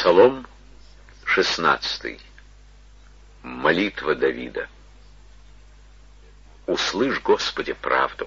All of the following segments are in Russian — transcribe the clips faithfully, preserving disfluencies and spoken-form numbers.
Псалом шестнадцатый. Молитва Давида. Услышь, Господи, правду.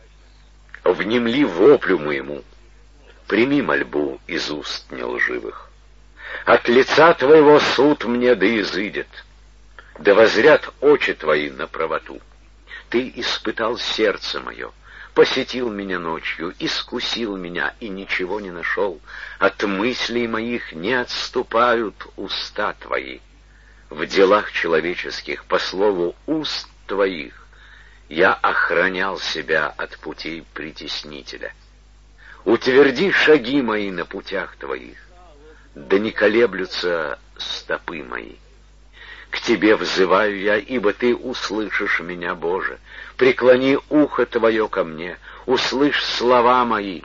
Внемли воплю моему. Прими мольбу из уст нелживых. От лица Твоего суд мне да изыдет. Да возрят очи Твои на правоту. Ты испытал сердце мое, посетил меня ночью, искусил меня и ничего не нашел. От мыслей моих не отступают уста Твои. В делах человеческих, по слову уст Твоих, я охранял себя от путей притеснителя. Утверди шаги мои на путях Твоих, да не колеблются стопы мои. К Тебе взываю я, ибо Ты услышишь меня, Боже. Преклони ухо Твое ко мне, услышь слова мои.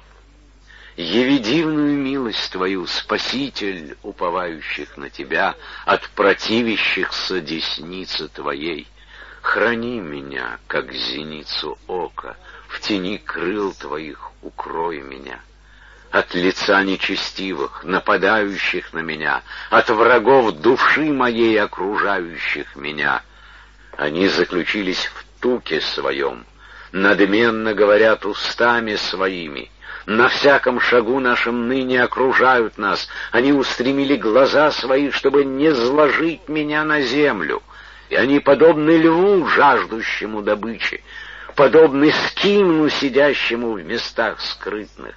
Яви дивную милость Твою, Спаситель уповающих на Тебя, от противящихся десницы Твоей. Храни меня, как зеницу ока, в тени крыл Твоих укрой меня. От лица нечестивых, нападающих на меня, от врагов души моей, окружающих меня. Они заключились в туке своем, надменно говорят устами своими. На всяком шагу нашем ныне окружают нас. Они устремили глаза свои, чтобы не сложить меня на землю. И они подобны льву, жаждущему добычи, подобны скимну, сидящему в местах скрытных.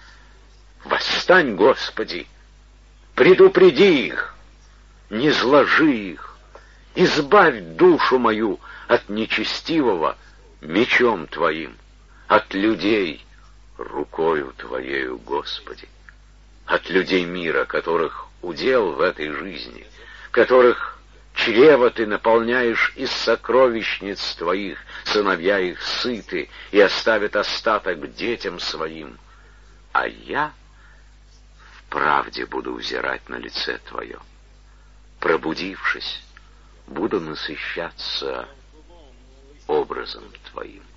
Восстань, Господи, предупреди их, не зложи их, избавь душу мою от нечестивого мечом Твоим, от людей рукою Твоею, Господи, от людей мира, которых удел в этой жизни, которых чрево Ты наполняешь из сокровищниц Твоих, сыновья их сыты и оставят остаток детям своим, а я в правде буду взирать на лице Твое. Пробудившись, буду насыщаться образом Твоим.